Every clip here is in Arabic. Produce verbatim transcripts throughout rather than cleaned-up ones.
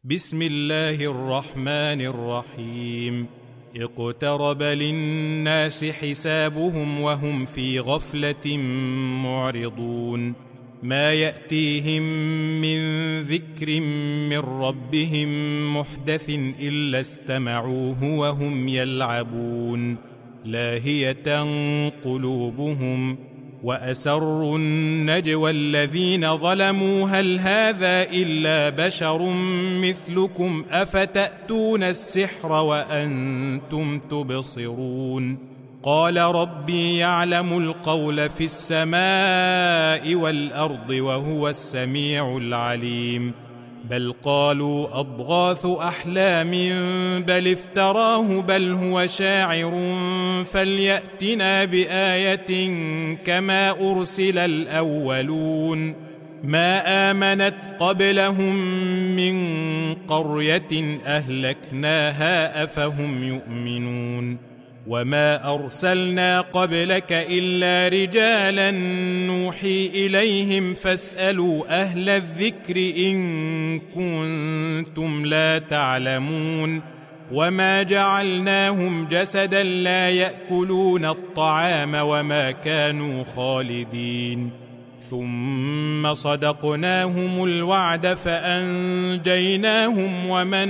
بسم الله الرحمن الرحيم. اقترب للناس حسابهم وهم في غفلة معرضون. ما يأتيهم من ذكر من ربهم محدث إلا استمعوه وهم يلعبون. لاهية قلوبهم وأسروا النجوى الذين ظلموا هل هذا إلا بشر مثلكم أفتأتون السحر وأنتم تبصرون. قال ربي يعلم القول في السماء والأرض وهو السميع العليم. بل قالوا أضغاث أحلام بل افتراه بل هو شاعر فليأتنا بآية كما أرسل الأولون. ما آمنت قبلهم من قرية أهلكناها أفهم يؤمنون. وما أرسلنا قبلك إلا رجالا نوحي إليهم فاسألوا أهل الذكر إن كنتم لا تعلمون. وما جعلناهم جسدا لا يأكلون الطعام وما كانوا خالدين. ثم صدقناهم الوعد فأنجيناهم ومن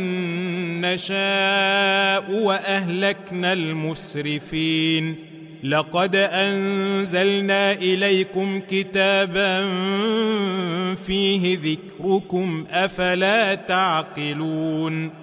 نشاء وأهلكنا المسرفين. لقد أنزلنا إليكم كتابا فيه ذكركم أفلا تعقلون.